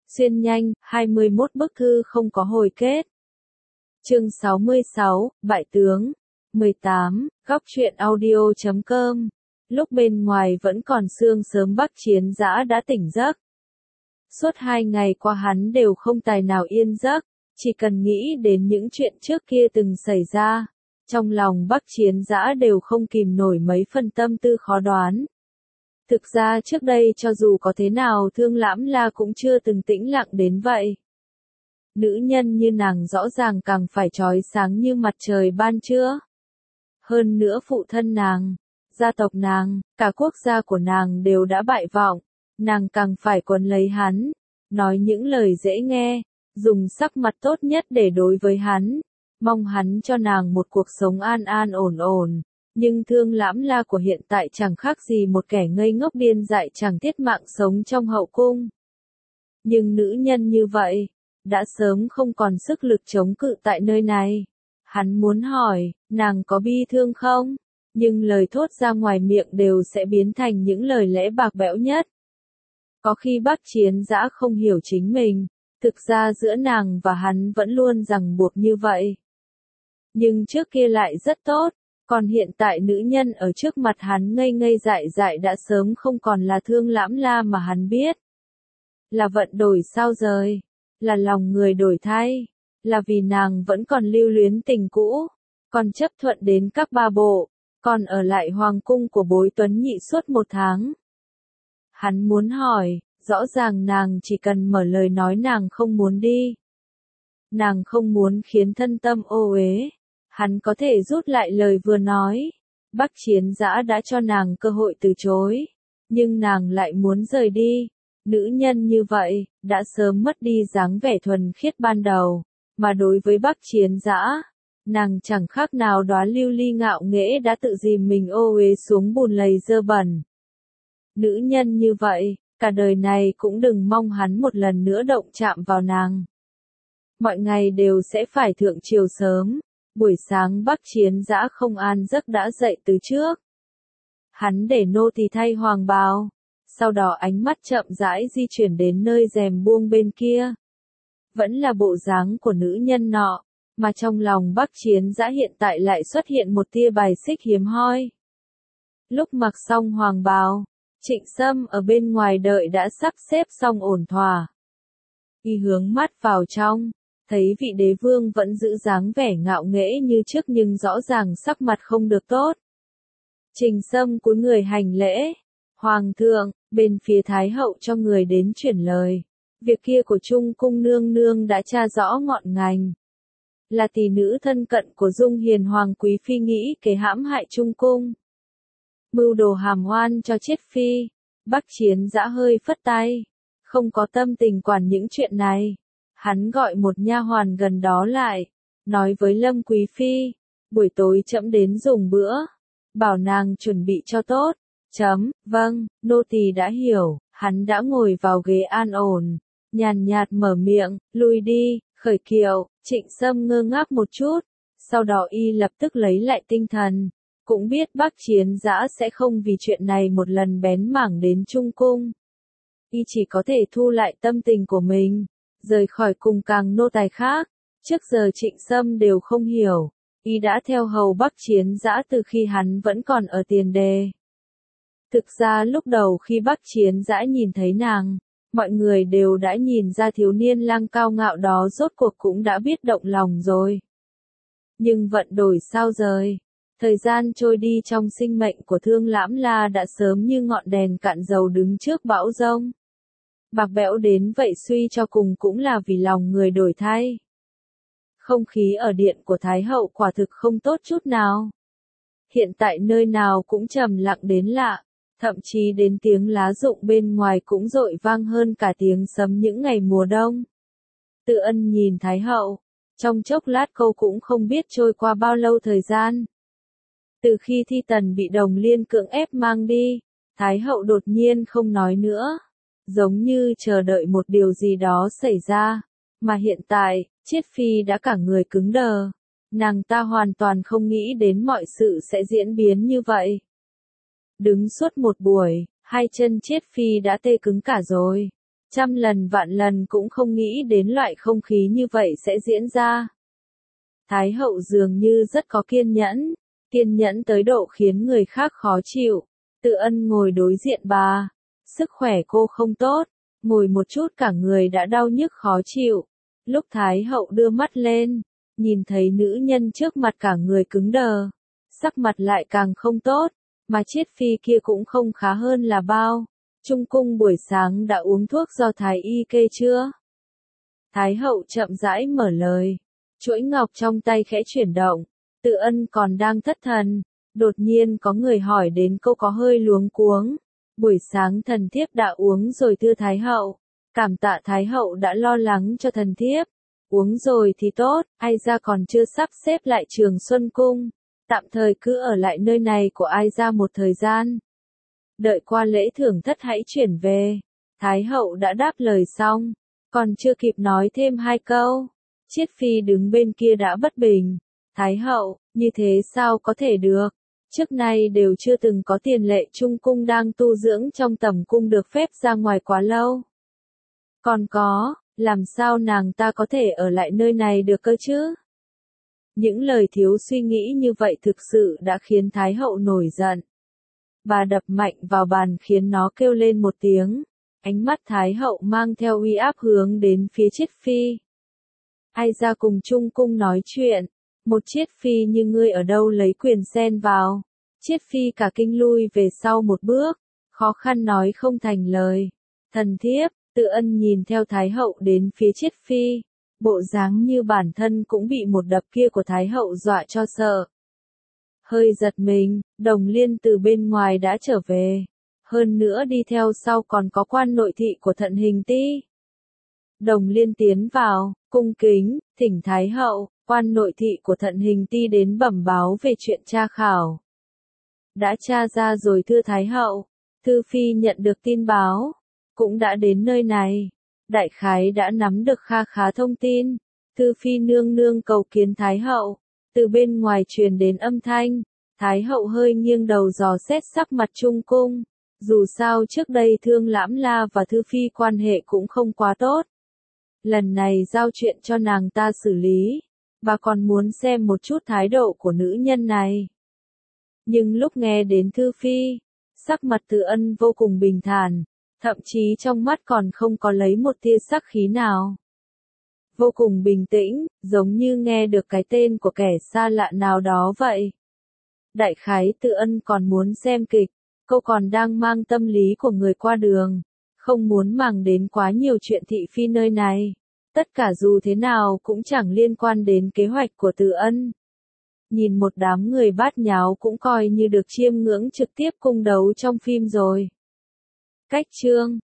Xuyên nhanh, 21 bức thư không có hồi kết. Chương 66, Bại tướng. 18, góc truyện audio.com. Lúc bên ngoài vẫn còn sương sớm Bắc Chiến Dã đã tỉnh giấc. Suốt 2 ngày qua hắn đều không tài nào yên giấc, chỉ cần nghĩ đến những chuyện trước kia từng xảy ra. Trong lòng Bắc Chiến Dã đều không kìm nổi mấy phân tâm tư khó đoán. Thực ra trước đây cho dù có thế nào Thương Lãm La cũng chưa từng tĩnh lặng đến vậy. Nữ nhân như nàng rõ ràng càng phải chói sáng như mặt trời ban trưa. Hơn nữa phụ thân nàng, gia tộc nàng, cả quốc gia của nàng đều đã bại vọng, nàng càng phải quấn lấy hắn, nói những lời dễ nghe, dùng sắc mặt tốt nhất để đối với hắn, mong hắn cho nàng một cuộc sống an an ổn ổn. Nhưng Thương Lãm La của hiện tại chẳng khác gì một kẻ ngây ngốc điên dại chẳng thiết mạng sống trong hậu cung. Nhưng nữ nhân như vậy, đã sớm không còn sức lực chống cự tại nơi này. Hắn muốn hỏi, nàng có bi thương không? Nhưng lời thốt ra ngoài miệng đều sẽ biến thành những lời lẽ bạc bẽo nhất. Có khi Bắc Chiến Dã không hiểu chính mình, thực ra giữa nàng và hắn vẫn luôn ràng buộc như vậy. Nhưng trước kia lại rất tốt. Còn hiện tại nữ nhân ở trước mặt hắn ngây ngây dại dại đã sớm không còn là Thương Lãm La mà hắn biết. Là vận đổi sao rời, là lòng người đổi thay, là vì nàng vẫn còn lưu luyến tình cũ, còn chấp thuận đến các ba bộ, còn ở lại hoàng cung của Bối Tuấn Nhị suốt 1 tháng. Hắn muốn hỏi, rõ ràng nàng chỉ cần mở lời nói nàng không muốn đi. Nàng không muốn khiến thân tâm ô uế. Hắn có thể rút lại lời vừa nói. Bắc Chiến Dã đã cho nàng cơ hội từ chối. Nhưng nàng lại muốn rời đi. Nữ nhân như vậy, đã sớm mất đi dáng vẻ thuần khiết ban đầu. Mà đối với Bắc Chiến Dã, nàng chẳng khác nào đóa lưu ly ngạo nghễ đã tự dìm mình ô uế xuống bùn lầy dơ bẩn. Nữ nhân như vậy, cả đời này cũng đừng mong hắn một lần nữa động chạm vào nàng. Mọi ngày đều sẽ phải thượng chiều sớm. Buổi sáng Bắc Chiến Dã không an giấc đã dậy từ trước. Hắn để nô tỳ thay hoàng bào, sau đó ánh mắt chậm rãi di chuyển đến nơi rèm buông bên kia. Vẫn là bộ dáng của nữ nhân nọ, mà trong lòng Bắc Chiến Dã hiện tại lại xuất hiện một tia bài xích hiếm hoi. Lúc mặc xong hoàng bào, Trịnh Sâm ở bên ngoài đợi đã sắp xếp xong ổn thỏa. Y hướng mắt vào trong. Thấy vị đế vương vẫn giữ dáng vẻ ngạo nghễ như trước nhưng rõ ràng sắc mặt không được tốt. Trình Sâm cúi người hành lễ. Hoàng thượng, bên phía Thái hậu cho người đến chuyển lời. Việc kia của Trung cung nương nương đã tra rõ ngọn ngành. Là tỷ nữ thân cận của Dung Hiền Hoàng quý phi nghĩ kế hãm hại Trung cung. Mưu đồ hàm oan cho chết phi. Bắc Chiến Dã hơi phất tay. Không có tâm tình quản những chuyện này. Hắn gọi một nha hoàn gần đó lại, nói với Lâm Quý Phi, buổi tối trẫm đến dùng bữa, bảo nàng chuẩn bị cho tốt. Vâng, nô tỳ đã hiểu. Hắn đã ngồi vào ghế an ổn, nhàn nhạt mở miệng, lui đi, khởi kiệu. Trịnh Sâm ngơ ngác một chút, sau đó y lập tức lấy lại tinh thần, cũng biết Bắc Chiến Dã sẽ không vì chuyện này một lần bén mảng đến Trung cung. Y chỉ có thể thu lại tâm tình của mình. Rời khỏi cùng càng nô tài khác, trước giờ Trịnh Sâm đều không hiểu, y đã theo hầu Bắc Chiến Dã từ khi hắn vẫn còn ở tiền đề. Thực ra lúc đầu khi Bắc Chiến Dã nhìn thấy nàng, mọi người đều đã nhìn ra thiếu niên lang cao ngạo đó rốt cuộc cũng đã biết động lòng rồi. Nhưng vận đổi sao rời, thời gian trôi đi trong sinh mệnh của Thương Lãm La đã sớm như ngọn đèn cạn dầu đứng trước bão giông. Bạc bẽo đến vậy suy cho cùng cũng là vì lòng người đổi thay. Không khí ở điện của Thái hậu quả thực không tốt chút nào. Hiện tại nơi nào cũng trầm lặng đến lạ, thậm chí đến tiếng lá rụng bên ngoài cũng dội vang hơn cả tiếng sấm những ngày mùa đông. Tự Ân nhìn Thái hậu, trong chốc lát câu cũng không biết trôi qua bao lâu thời gian. Từ khi Thi Tần bị Đồng Liên cưỡng ép mang đi, Thái hậu đột nhiên không nói nữa. Giống như chờ đợi một điều gì đó xảy ra, mà hiện tại, Chiết Phi đã cả người cứng đờ. Nàng ta hoàn toàn không nghĩ đến mọi sự sẽ diễn biến như vậy. Đứng suốt một buổi, hai chân Chiết Phi đã tê cứng cả rồi. Trăm lần vạn lần cũng không nghĩ đến loại không khí như vậy sẽ diễn ra. Thái hậu dường như rất có kiên nhẫn tới độ khiến người khác khó chịu. Tự Ân ngồi đối diện bà. Sức khỏe cô không tốt, ngồi một chút cả người đã đau nhức khó chịu. Lúc Thái hậu đưa mắt lên, nhìn thấy nữ nhân trước mặt cả người cứng đờ. Sắc mặt lại càng không tốt, mà Chiết Phi kia cũng không khá hơn là bao. Trung cung buổi sáng đã uống thuốc do Thái y kê chưa? Thái hậu chậm rãi mở lời. Chuỗi ngọc trong tay khẽ chuyển động. Tự Ân còn đang thất thần. Đột nhiên có người hỏi đến câu có hơi luống cuống. Buổi sáng thần thiếp đã uống rồi thưa Thái hậu. Cảm tạ Thái hậu đã lo lắng cho thần thiếp. Uống rồi thì tốt, ai ra còn chưa sắp xếp lại Trường Xuân Cung. Tạm thời cứ ở lại nơi này của ai ra một thời gian. Đợi qua lễ thưởng thất hãy chuyển về. Thái hậu đã đáp lời xong. Còn chưa kịp nói thêm hai câu. Chiết Phi đứng bên kia đã bất bình. Thái hậu, như thế sao có thể được? Trước nay đều chưa từng có tiền lệ Trung cung đang tu dưỡng trong tẩm cung được phép ra ngoài quá lâu. Còn có, làm sao nàng ta có thể ở lại nơi này được cơ chứ? Những lời thiếu suy nghĩ như vậy thực sự đã khiến Thái hậu nổi giận. Bà đập mạnh vào bàn khiến nó kêu lên một tiếng. Ánh mắt Thái hậu mang theo uy áp hướng đến phía Chiết Phi. Ai ra cùng Trung cung nói chuyện? Một Chiết Phi như ngươi ở đâu lấy quyền xen vào? Chiết Phi cả kinh lui về sau một bước, khó khăn nói không thành lời. Thần thiếp, Tự Ân nhìn theo Thái hậu đến phía Chiết Phi. Bộ dáng như bản thân cũng bị một đập kia của Thái hậu dọa cho sợ. Hơi giật mình, Đồng Liên từ bên ngoài đã trở về. Hơn nữa đi theo sau còn có quan nội thị của Thận Hình Ti. Đồng Liên tiến vào, cung kính, thỉnh Thái hậu, quan nội thị của Thận Hình Ti đến bẩm báo về chuyện tra khảo. Đã tra ra rồi thưa Thái hậu. Thư Phi nhận được tin báo, cũng đã đến nơi này. Đại khái đã nắm được kha khá thông tin. Thư Phi nương nương cầu kiến Thái hậu. Từ bên ngoài truyền đến âm thanh. Thái hậu hơi nghiêng đầu dò xét sắc mặt Trung cung. Dù sao trước đây Thương Lãm La và Thư Phi quan hệ cũng không quá tốt. Lần này giao chuyện cho nàng ta xử lý. Bà còn muốn xem một chút thái độ của nữ nhân này. Nhưng lúc nghe đến Thư Phi, sắc mặt Tự Ân vô cùng bình thản. Thậm chí trong mắt còn không có lấy một tia sắc khí nào. Vô cùng bình tĩnh, giống như nghe được cái tên của kẻ xa lạ nào đó vậy. Đại khái Tự Ân còn muốn xem kịch, cô còn đang mang tâm lý của người qua đường, không muốn màng đến quá nhiều chuyện thị phi nơi này. Tất cả dù thế nào cũng chẳng liên quan đến kế hoạch của Tự Ân. Nhìn một đám người bát nháo cũng coi như được chiêm ngưỡng trực tiếp cung đấu trong phim rồi. Cách chương